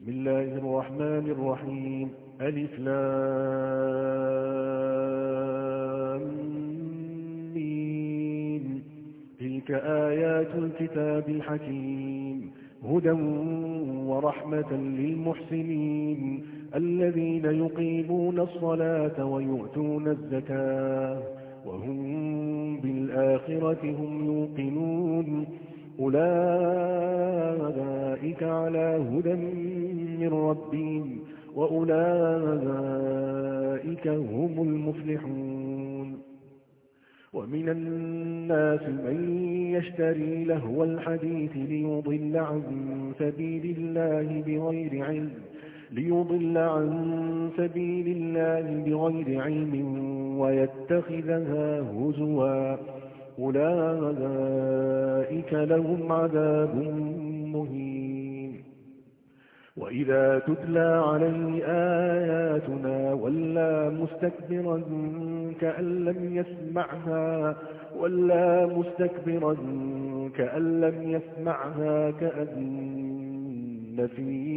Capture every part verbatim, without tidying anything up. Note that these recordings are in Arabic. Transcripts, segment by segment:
بسم الله الرحمن الرحيم. ألف لام ميم. تلك آيات الكتاب الحكيم، هدى ورحمة للمحسنين الذين يقيمون الصلاة ويؤتون الزكاة وهم بالآخرة هم يوقنون. أولئك على هدى من ربهم وأولئك هم المفلحون. ومن الناس من يشتري لهو الحديث ليضل عن سبيل الله بغير علم ليضل عن سبيل الله بغير علم ويتخذها هزوا. أولئك لهم عذاب مهين. وإذا تتلى عليه آياتنا ولى مستكبرا كأن لم يسمعها ولى مستكبرا كأن لم يسمعها كأن في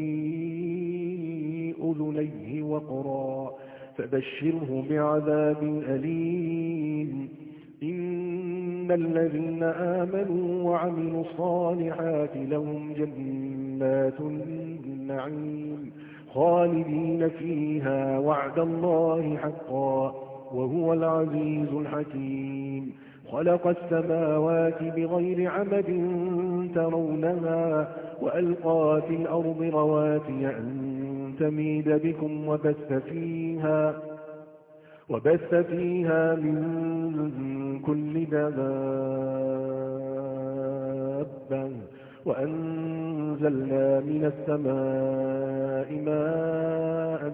أذنيه وقرا فبشره بعذاب أليم. إن الذين آمنوا وعملوا الصالحات لهم جنات النعيم خالدين فيها وعد الله حقا وهو العزيز الحكيم. خلق السماوات بغير عمد ترونها وألقى في الأرض رواسي أن تميد بكم وبث فيها وبث فيها من كل دابة وأنزلنا من السماء ماء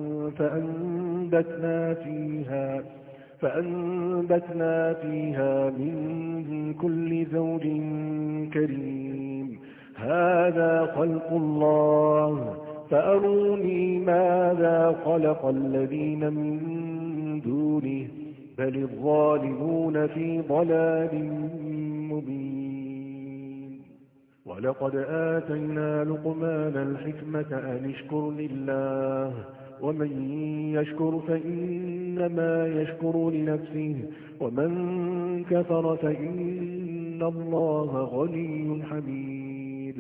فأنبتنا فيها فأنبتنا فيها من كل زوج كريم. هذا خلق الله فأروني ماذا خلق الذين من دونه بل الظالمون في ضلال مبين. ولقد آتينا لقمان الحكمة أن اشكر لله ومن يشكر فإنما يشكر لنفسه ومن كفر فإن الله غني حميد.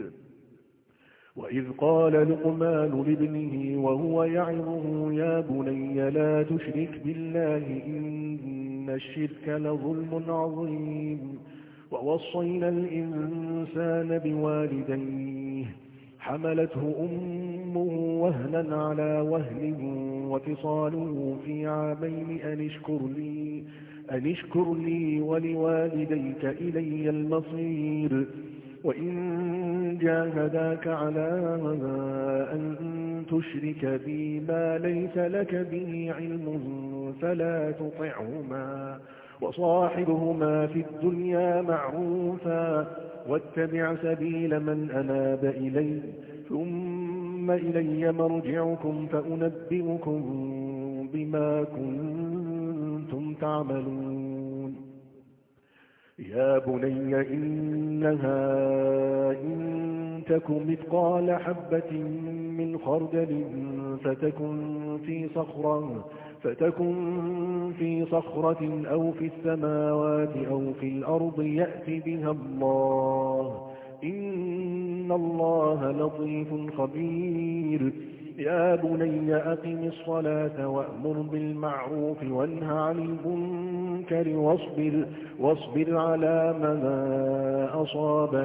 وإذ قال لقمان لابنه وهو يعظه يا بني لا تشرك بالله إن الشرك لظلم عظيم. ووصينا الإنسان بوالديه حملته أمه وهنا على وهن وفصاله في عامين أن اشكر لي أن اشكر لي ولوالديك إلي المصير. وإن جاهداك على أن تشرك بي ما ليس لك به علم فلا تطعهما وصاحبهما في الدنيا معروفا واتبع سبيل من أناب إلي ثم إلي مرجعكم فأنبئكم بما كنتم تعملون. يا بني إنها إن تك مثقال حبة من خردل فتكن في صخرة فتكن في صخرة أو في السماوات أو في الأرض يأت بها الله إن الله لطيف خبير. يا بني أقم الصلاة وأمر بالمعروف وانه عن المنكر واصبر, واصبر على ما أصابك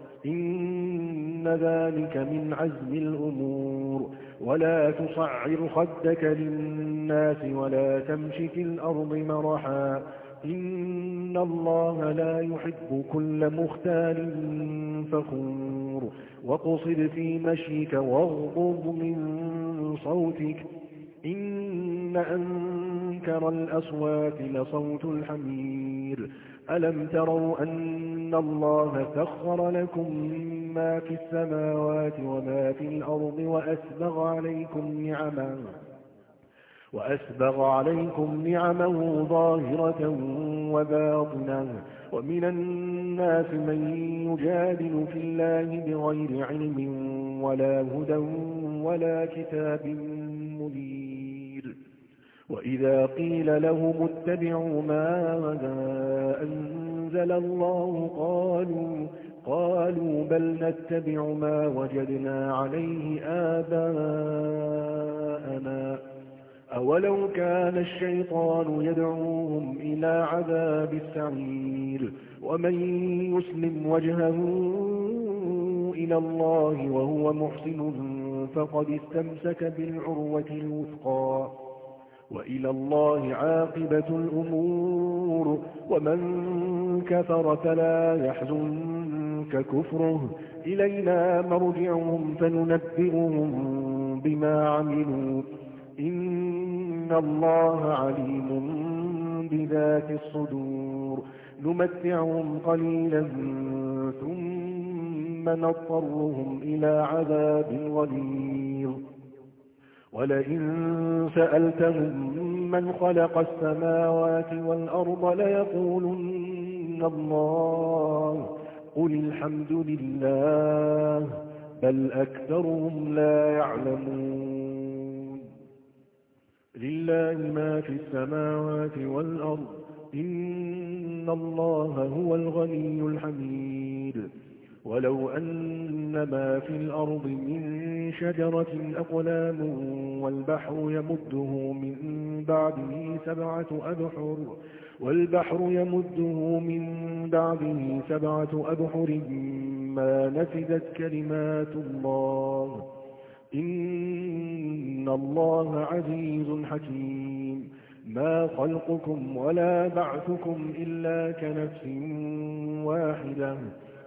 إن ذلك من عزم الأمور. ولا تصعر خدك للناس ولا تمش في الأرض مرحا إن الله لا يحب كل مختال فخور. وقصد في مشيك واغضض من صوتك إن أنكر الأصوات لصوت الحمير. ألم تروا أن الله سخر لكم ما في السماوات وما في الأرض وأسبغ عليكم نعمه وأسبغ عليكم نعمه ظاهرة وباطنة ومن الناس من يجادل في الله بغير علم ولا هدى على كتاب منير. وإذا قيل لهم اتبعوا ما أنزل الله قالوا قالوا بل نتبع ما وجدنا عليه آباءنا أولو كان الشيطان يدعوهم إلى عذاب السعير. ومن يسلم وجهه إلى الله وهو محسن فقد استمسك بالعروة الوثقى وإلى الله عاقبة الأمور. ومن كفر فلا يحزنك كفره إلينا مرجعهم فننبئهم بما عملوا إن الله عليم بذات الصدور. نمتعهم قليلا ثم نضطرهم إلى عذاب غليظ. ولئن سألتهم من خلق السماوات والأرض ليقولن الله قل الحمد لله بل أكثرهم لا يعلمون. لله ما في السماوات والأرض إن الله هو الغني الحميد. ولو أن ما في الأرض من شجرة أقلام والبحر يمده من بعده سبعة أبحر والبحر يمده من بعده سبعة أبحر ما نفدت كلمات الله إن الله عزيز حكيم. ما خلقكم ولا بعثكم إلا كنفس واحدة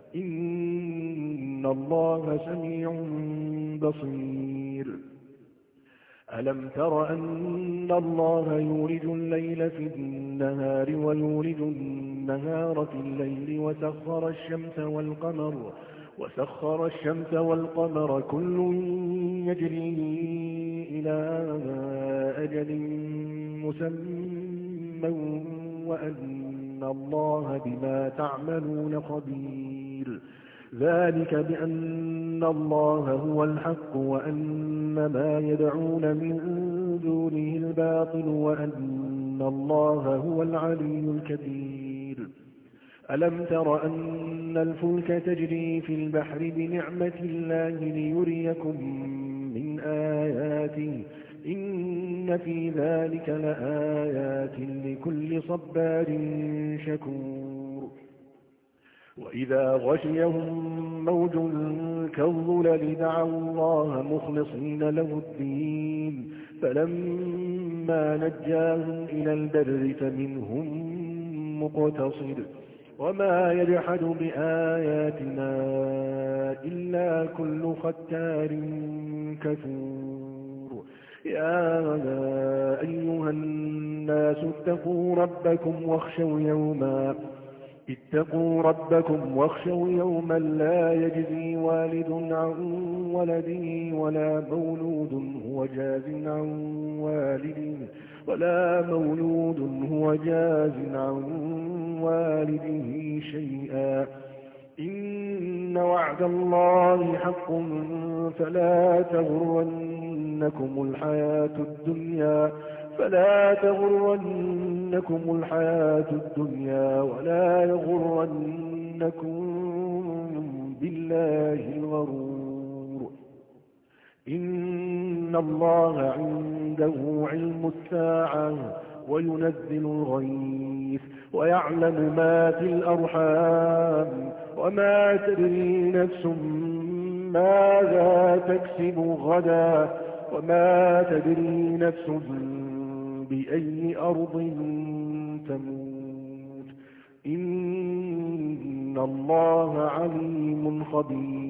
إن الله سميع بصير. ألم تر أن الله يولج الليل في النهار ويولج النهار في الليل وسخر الشمس والقمر وسخر الشمس والقمر كل يجري إلى أجل مسمى وأن الله بما تعملون خبير. ذلك بأن الله هو الحق وأن ما يدعون من دونه الباطل وأن الله هو العلي الكبير. ألم تر أن الفلك تجري في البحر بنعمة الله ليريكم من آياته إن في ذلك لآيات لكل صبار شكور. وإذا غشيهم موج كالظلل دعوا الله مخلصين له الدين فلما نجاهم إلى البر فمنهم مقتصد وما يجحد بآياتنا إلا كل ختار كفور. يا أيها الناس اتقوا ربكم واخشوا يوما اتقوا ربكم واخشوا يوما لا يجزي والد عن ولده ولا مولود هو جاز عن والده ولا مولود هو جاز عن والده شيئا إن وعد الله حق فلا تغرنكم الحياة الدنيا فلا تغرنكم الحياة الدنيا ولا يغرنكم بالله الغرور. إن الله عنده علم الساعة وينزل الغيث ويعلم ما في الأرحام وما تدري نفس ماذا تكسب غدا وما تدري نفس بأي أرض تموت إن الله عليم خبير.